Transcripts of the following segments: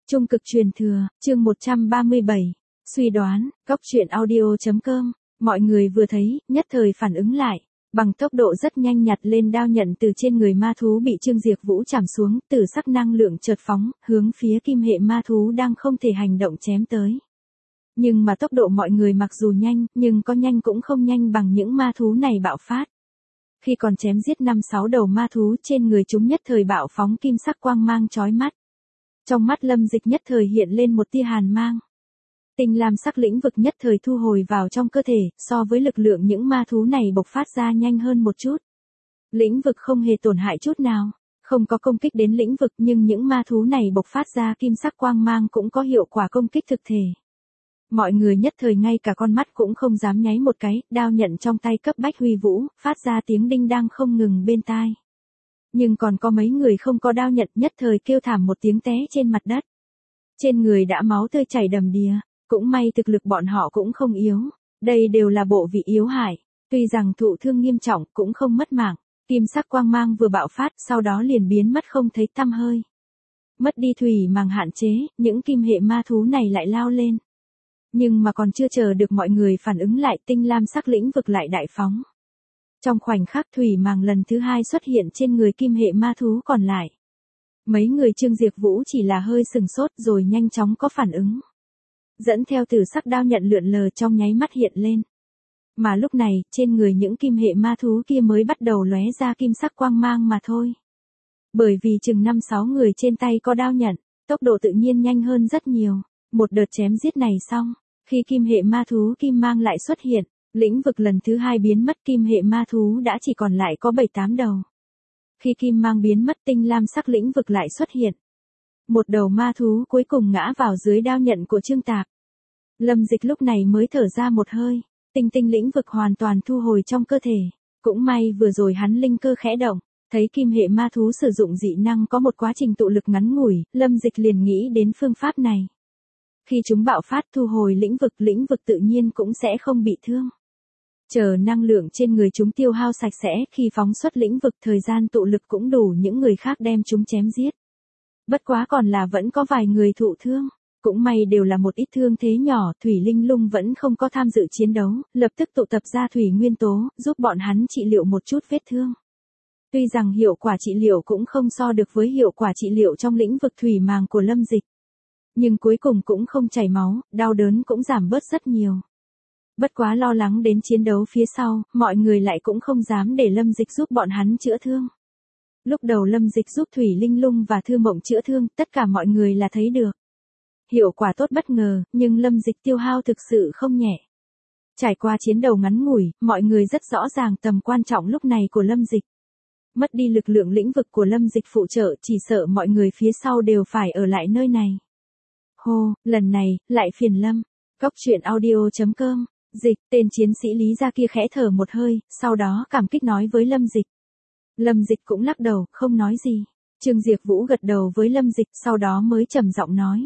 Trung cực truyền thừa, chương 137. Suy đoán, góc truyện audio.com. Mọi người vừa thấy, nhất thời phản ứng lại. Bằng tốc độ rất nhanh nhặt lên đao nhận từ trên người ma thú bị Trương Diệp Vũ chảm xuống, tử sắc năng lượng chợt phóng, hướng phía kim hệ ma thú đang không thể hành động chém tới. Nhưng mà tốc độ mọi người mặc dù nhanh, nhưng có nhanh cũng không nhanh bằng những ma thú này bạo phát. Khi còn chém giết 5-6 đầu ma thú trên người chúng nhất thời bạo phóng kim sắc quang mang chói mắt. Trong mắt Lâm Dịch nhất thời hiện lên một tia hàn mang. Tinh lam sắc lĩnh vực nhất thời thu hồi vào trong cơ thể, so với lực lượng những ma thú này bộc phát ra nhanh hơn một chút. Lĩnh vực không hề tổn hại chút nào, không có công kích đến lĩnh vực, nhưng những ma thú này bộc phát ra kim sắc quang mang cũng có hiệu quả công kích thực thể. Mọi người nhất thời ngay cả con mắt cũng không dám nháy một cái, đao nhận trong tay cấp bách huy vũ, phát ra tiếng đinh đang không ngừng bên tai. Nhưng còn có mấy người không có đao nhận nhất thời kêu thảm một tiếng té trên mặt đất. Trên người đã máu tươi chảy đầm đìa, cũng may thực lực bọn họ cũng không yếu. Đây đều là bộ vị yếu hại, tuy rằng thụ thương nghiêm trọng cũng không mất mạng. Kim sắc quang mang vừa bạo phát sau đó liền biến mất không thấy tăm hơi. Mất đi thủy màng hạn chế, những kim hệ ma thú này lại lao lên. Nhưng mà còn chưa chờ được mọi người phản ứng lại, tinh lam sắc lĩnh vực lại đại phóng. Trong khoảnh khắc thủy màng lần thứ hai xuất hiện trên người kim hệ ma thú còn lại. Mấy người Trương Diệp Vũ chỉ là hơi sừng sốt rồi nhanh chóng có phản ứng. Dẫn theo tử sắc đao nhận lượn lờ trong nháy mắt hiện lên. Mà lúc này, trên người những kim hệ ma thú kia mới bắt đầu lóe ra kim sắc quang mang mà thôi. Bởi vì chừng 5-6 người trên tay có đao nhận, tốc độ tự nhiên nhanh hơn rất nhiều. Một đợt chém giết này xong, khi kim hệ ma thú kim mang lại xuất hiện, lĩnh vực lần thứ hai biến mất, kim hệ ma thú đã chỉ còn lại có 7-8 đầu. Khi kim mang biến mất, tinh lam sắc lĩnh vực lại xuất hiện. Một đầu ma thú cuối cùng ngã vào dưới đao nhận của Trương Tạp. Lâm Dịch lúc này mới thở ra một hơi, tinh lĩnh vực hoàn toàn thu hồi trong cơ thể. Cũng may vừa rồi hắn linh cơ khẽ động, thấy kim hệ ma thú sử dụng dị năng có một quá trình tụ lực ngắn ngủi, Lâm Dịch liền nghĩ đến phương pháp này. Khi chúng bạo phát thu hồi lĩnh vực tự nhiên cũng sẽ không bị thương. Chờ năng lượng trên người chúng tiêu hao sạch sẽ, khi phóng xuất lĩnh vực thời gian tụ lực cũng đủ những người khác đem chúng chém giết. Bất quá còn là vẫn có vài người thụ thương. Cũng may đều là một ít thương thế nhỏ, Thủy Linh Lung vẫn không có tham dự chiến đấu, lập tức tụ tập ra thủy nguyên tố, giúp bọn hắn trị liệu một chút vết thương. Tuy rằng hiệu quả trị liệu cũng không so được với hiệu quả trị liệu trong lĩnh vực thủy màng của Lâm Dịch. Nhưng cuối cùng cũng không chảy máu, đau đớn cũng giảm bớt rất nhiều. Bất quá lo lắng đến chiến đấu phía sau, mọi người lại cũng không dám để Lâm Dịch giúp bọn hắn chữa thương. Lúc đầu Lâm Dịch giúp Thủy Linh Lung và Thư Mộng chữa thương, tất cả mọi người là thấy được. Hiệu quả tốt bất ngờ, nhưng Lâm Dịch tiêu hao thực sự không nhẹ. Trải qua chiến đấu ngắn ngủi, mọi người rất rõ ràng tầm quan trọng lúc này của Lâm Dịch. Mất đi lực lượng lĩnh vực của Lâm Dịch phụ trợ, chỉ sợ mọi người phía sau đều phải ở lại nơi này. Hô, lần này, lại phiền Lâm. Góc truyện audio.com. Dịch, tên chiến sĩ Lý gia kia khẽ thở một hơi, sau đó cảm kích nói với Lâm Dịch. Lâm Dịch cũng lắc đầu, không nói gì. Trương Diệp Vũ gật đầu với Lâm Dịch, sau đó mới trầm giọng nói.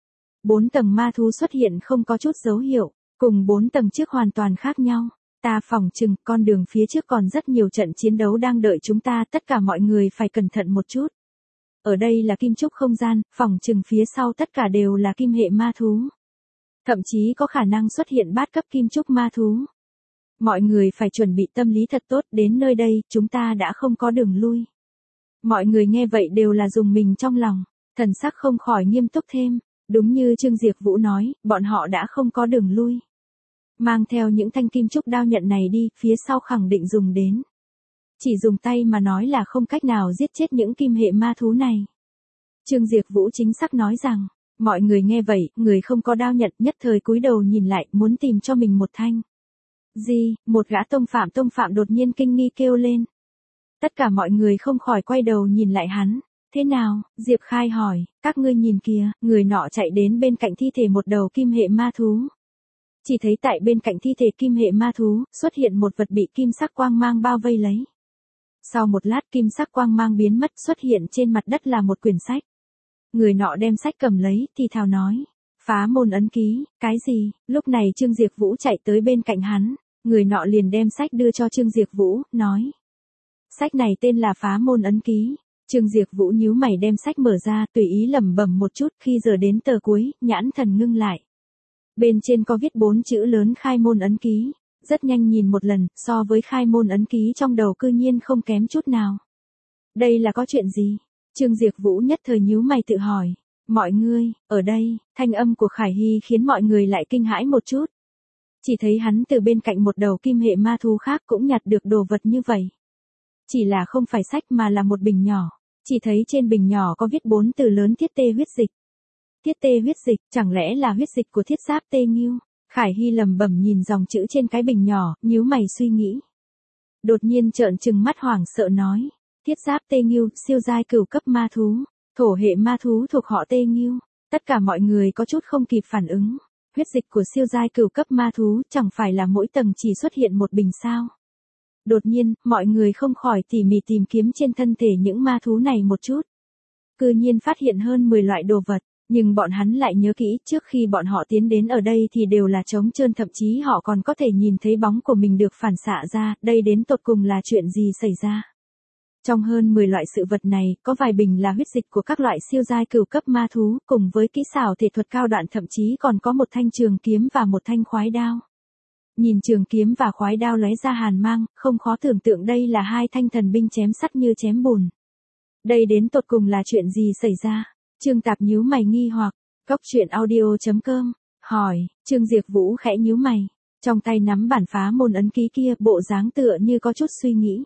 4 tầng ma thú xuất hiện không có chút dấu hiệu, cùng 4 tầng trước hoàn toàn khác nhau. Ta phỏng chừng, con đường phía trước còn rất nhiều trận chiến đấu đang đợi chúng ta, tất cả mọi người phải cẩn thận một chút. Ở đây là kim trúc không gian, phỏng chừng phía sau tất cả đều là kim hệ ma thú. Thậm chí có khả năng xuất hiện bát cấp kim trúc ma thú. Mọi người phải chuẩn bị tâm lý thật tốt, đến nơi đây, chúng ta đã không có đường lui. Mọi người nghe vậy đều là dùng mình trong lòng, thần sắc không khỏi nghiêm túc thêm. Đúng như Trương Diệp Vũ nói, bọn họ đã không có đường lui. Mang theo những thanh kim trúc đao nhận này đi, phía sau khẳng định dùng đến. Chỉ dùng tay mà nói là không cách nào giết chết những kim hệ ma thú này. Trương Diệp Vũ chính xác nói rằng, mọi người nghe vậy, người không có đao nhận nhất thời cúi đầu nhìn lại, muốn tìm cho mình một thanh. Gì, một gã tông phạm đột nhiên kinh nghi kêu lên. Tất cả mọi người không khỏi quay đầu nhìn lại hắn. Thế nào, Diệp Khai hỏi, các ngươi nhìn kìa, người nọ chạy đến bên cạnh thi thể một đầu kim hệ ma thú. Chỉ thấy tại bên cạnh thi thể kim hệ ma thú, xuất hiện một vật bị kim sắc quang mang bao vây lấy. Sau một lát kim sắc quang mang biến mất, xuất hiện trên mặt đất là một quyển sách. Người nọ đem sách cầm lấy, thì thào nói, phá môn ấn ký, cái gì? Lúc này Trương Diệp Vũ chạy tới bên cạnh hắn, người nọ liền đem sách đưa cho Trương Diệp Vũ, nói. Sách này tên là phá môn ấn ký. Trương Diệp Vũ nhíu mày đem sách mở ra, tùy ý lẩm bẩm một chút, khi giờ đến tờ cuối, nhãn thần ngưng lại. Bên trên có viết 4 chữ lớn khai môn ấn ký, rất nhanh nhìn một lần, so với khai môn ấn ký trong đầu cư nhiên không kém chút nào. Đây là có chuyện gì? Trương Diệp Vũ nhất thời nhíu mày tự hỏi. Mọi người, ở đây, thanh âm của Khải Hy khiến mọi người lại kinh hãi một chút. Chỉ thấy hắn từ bên cạnh một đầu kim hệ ma thú khác cũng nhặt được đồ vật như vậy. Chỉ là không phải sách mà là một bình nhỏ. Chỉ thấy trên bình nhỏ có viết 4 từ lớn thiết tê huyết dịch. Thiết tê huyết dịch, chẳng lẽ là huyết dịch của thiết giáp tê nghiêu? Khải Hy lẩm bẩm nhìn dòng chữ trên cái bình nhỏ, nhíu mày suy nghĩ. Đột nhiên trợn trừng mắt hoảng sợ nói. Thiết giáp tê nghiêu, siêu giai cửu cấp ma thú. Thổ hệ ma thú thuộc họ tê nghiêu. Tất cả mọi người có chút không kịp phản ứng. Huyết dịch của siêu giai cửu cấp ma thú chẳng phải là mỗi tầng chỉ xuất hiện một bình sao. Đột nhiên, mọi người không khỏi tỉ mỉ tìm kiếm trên thân thể những ma thú này một chút. Cư nhiên phát hiện hơn 10 loại đồ vật, nhưng bọn hắn lại nhớ kỹ trước khi bọn họ tiến đến ở đây thì đều là trống trơn, thậm chí họ còn có thể nhìn thấy bóng của mình được phản xạ ra, đây đến tột cùng là chuyện gì xảy ra. Trong hơn 10 loại sự vật này, có vài bình là huyết dịch của các loại siêu giai cửu cấp ma thú, cùng với kỹ xảo thể thuật cao đoạn, thậm chí còn có một thanh trường kiếm và một thanh khoái đao. Nhìn trường kiếm và khoái đao lóe ra hàn mang, không khó tưởng tượng đây là hai thanh thần binh chém sắt như chém bùn. Đây đến tột cùng là chuyện gì xảy ra? Trương Tạp nhíu mày nghi hoặc, Coctruyện.audio.com, hỏi, Trương Diệp Vũ khẽ nhíu mày, trong tay nắm bản phá môn ấn ký kia, bộ dáng tựa như có chút suy nghĩ.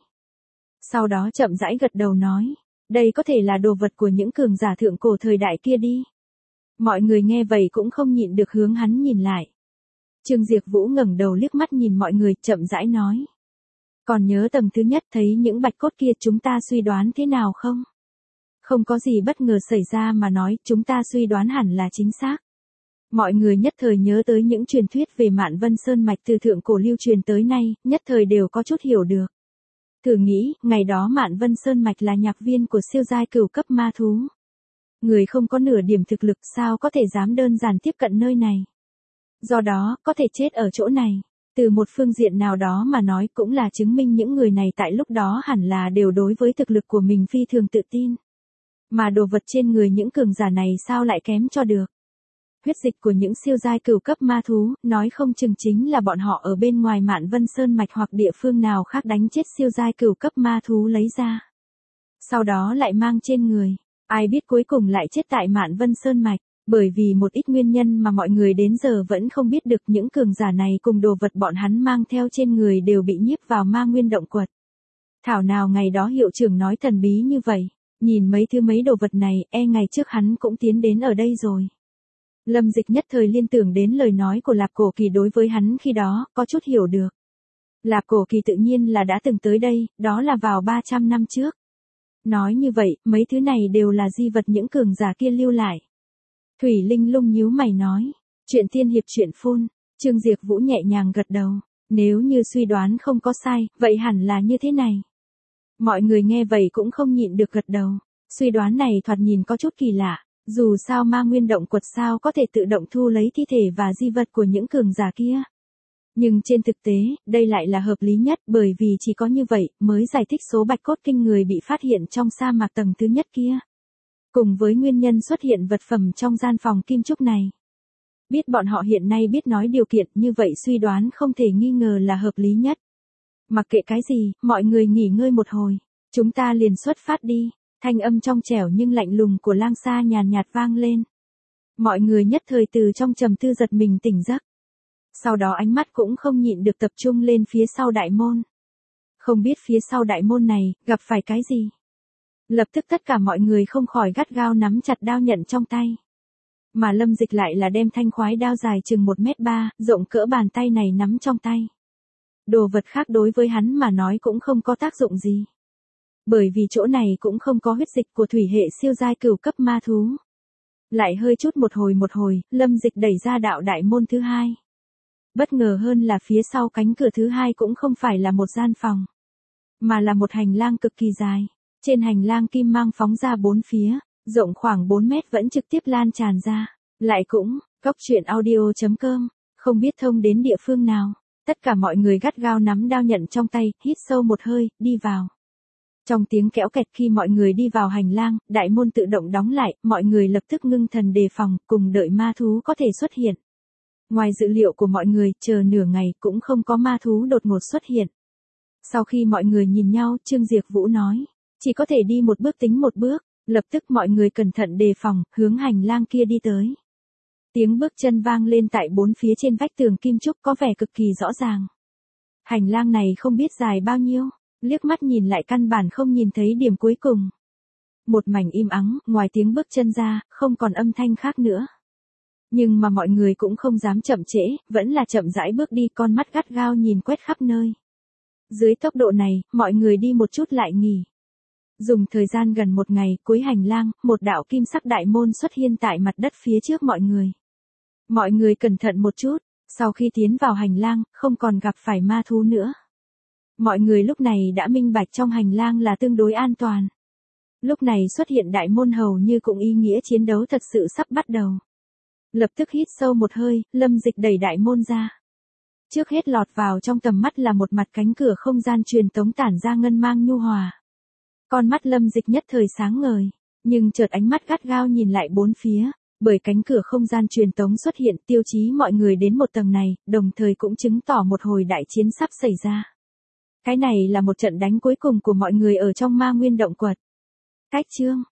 Sau đó chậm rãi gật đầu nói, đây có thể là đồ vật của những cường giả thượng cổ thời đại kia đi. Mọi người nghe vậy cũng không nhịn được hướng hắn nhìn lại. Trương Diệp Vũ ngẩng đầu liếc mắt nhìn mọi người, chậm rãi nói. Còn nhớ tầng thứ nhất thấy những bạch cốt kia chúng ta suy đoán thế nào không? Không có gì bất ngờ xảy ra mà nói, chúng ta suy đoán hẳn là chính xác. Mọi người nhất thời nhớ tới những truyền thuyết về Mạn Vân Sơn Mạch từ thượng cổ lưu truyền tới nay, nhất thời đều có chút hiểu được. Thử nghĩ, ngày đó Mạn Vân Sơn Mạch là nhạc viên của siêu giai cửu cấp ma thú. Người không có nửa điểm thực lực sao có thể dám đơn giản tiếp cận nơi này. Do đó, có thể chết ở chỗ này. Từ một phương diện nào đó mà nói cũng là chứng minh những người này tại lúc đó hẳn là đều đối với thực lực của mình phi thường tự tin. Mà đồ vật trên người những cường giả này sao lại kém cho được. Huyết dịch của những siêu giai cửu cấp ma thú, nói không chừng chính là bọn họ ở bên ngoài Mạn Vân Sơn Mạch hoặc địa phương nào khác đánh chết siêu giai cửu cấp ma thú lấy ra. Sau đó lại mang trên người. Ai biết cuối cùng lại chết tại Mạn Vân Sơn Mạch. Bởi vì một ít nguyên nhân mà mọi người đến giờ vẫn không biết được, những cường giả này cùng đồ vật bọn hắn mang theo trên người đều bị nhiếp vào ma nguyên động quật. Thảo nào ngày đó hiệu trưởng nói thần bí như vậy, nhìn mấy đồ vật này, ngày trước hắn cũng tiến đến ở đây rồi. Lâm Dịch nhất thời liên tưởng đến lời nói của Lạp Cổ Kỳ đối với hắn khi đó, có chút hiểu được. Lạp Cổ Kỳ tự nhiên là đã từng tới đây, đó là vào 300 năm trước. Nói như vậy, mấy thứ này đều là di vật những cường giả kia lưu lại. Thủy Linh Lung nhíu mày nói, chuyện tiên hiệp chuyện phun, Trương Diệp Vũ nhẹ nhàng gật đầu, nếu như suy đoán không có sai, vậy hẳn là như thế này. Mọi người nghe vậy cũng không nhịn được gật đầu, suy đoán này thoạt nhìn có chút kỳ lạ, dù sao ma nguyên động quật sao có thể tự động thu lấy thi thể và di vật của những cường giả kia. Nhưng trên thực tế, đây lại là hợp lý nhất, bởi vì chỉ có như vậy mới giải thích số bạch cốt kinh người bị phát hiện trong sa mạc tầng thứ nhất kia. Cùng với nguyên nhân xuất hiện vật phẩm trong gian phòng kim trúc này. Biết bọn họ hiện nay biết nói điều kiện như vậy suy đoán không thể nghi ngờ là hợp lý nhất. Mặc kệ cái gì, mọi người nghỉ ngơi một hồi. Chúng ta liền xuất phát đi. Thanh âm trong trẻo nhưng lạnh lùng của Lang Sa nhàn nhạt vang lên. Mọi người nhất thời từ trong trầm tư giật mình tỉnh giấc. Sau đó ánh mắt cũng không nhịn được tập trung lên phía sau đại môn. Không biết phía sau đại môn này, gặp phải cái gì? Lập tức tất cả mọi người không khỏi gắt gao nắm chặt đao nhận trong tay. Mà Lâm Dịch lại là đem thanh khoái đao dài chừng 1m3, rộng cỡ bàn tay này nắm trong tay. Đồ vật khác đối với hắn mà nói cũng không có tác dụng gì. Bởi vì chỗ này cũng không có huyết dịch của thủy hệ siêu giai cửu cấp ma thú. Lại hơi chút một hồi, Lâm Dịch đẩy ra đạo đại môn thứ hai. Bất ngờ hơn là phía sau cánh cửa thứ hai cũng không phải là một gian phòng, mà là một hành lang cực kỳ dài. Trên hành lang kim mang phóng ra bốn phía, rộng khoảng 4 mét vẫn trực tiếp lan tràn ra. Lại cũng, Coctruyện.audio.com, không biết thông đến địa phương nào. Tất cả mọi người gắt gao nắm đao nhận trong tay, hít sâu một hơi, đi vào. Trong tiếng kéo kẹt khi mọi người đi vào hành lang, đại môn tự động đóng lại, mọi người lập tức ngưng thần đề phòng, cùng đợi ma thú có thể xuất hiện. Ngoài dự liệu của mọi người, chờ nửa ngày cũng không có ma thú đột ngột xuất hiện. Sau khi mọi người nhìn nhau, Trương Diệp Vũ nói, chỉ có thể đi một bước tính một bước, lập tức mọi người cẩn thận đề phòng, hướng hành lang kia đi tới. Tiếng bước chân vang lên tại bốn phía trên vách tường kim trúc có vẻ cực kỳ rõ ràng. Hành lang này không biết dài bao nhiêu, liếc mắt nhìn lại căn bản không nhìn thấy điểm cuối cùng. Một mảnh im ắng, ngoài tiếng bước chân ra, không còn âm thanh khác nữa. Nhưng mà mọi người cũng không dám chậm trễ, vẫn là chậm rãi bước đi, con mắt gắt gao nhìn quét khắp nơi. Dưới tốc độ này, mọi người đi một chút lại nghỉ. Dùng thời gian gần một ngày, cuối hành lang, một đạo kim sắc đại môn xuất hiện tại mặt đất phía trước mọi người. Mọi người cẩn thận một chút, sau khi tiến vào hành lang, không còn gặp phải ma thú nữa. Mọi người lúc này đã minh bạch trong hành lang là tương đối an toàn. Lúc này xuất hiện đại môn hầu như cũng ý nghĩa chiến đấu thật sự sắp bắt đầu. Lập tức hít sâu một hơi, Lâm Dịch đẩy đại môn ra. Trước hết lọt vào trong tầm mắt là một mặt cánh cửa không gian truyền tống tản ra ngân mang nhu hòa. Con mắt Lâm Dịch nhất thời sáng ngời, nhưng chợt ánh mắt gắt gao nhìn lại bốn phía, bởi cánh cửa không gian truyền tống xuất hiện tiêu chí mọi người đến một tầng này, đồng thời cũng chứng tỏ một hồi đại chiến sắp xảy ra. Cái này là một trận đánh cuối cùng của mọi người ở trong Ma Nguyên động quật. Cách chương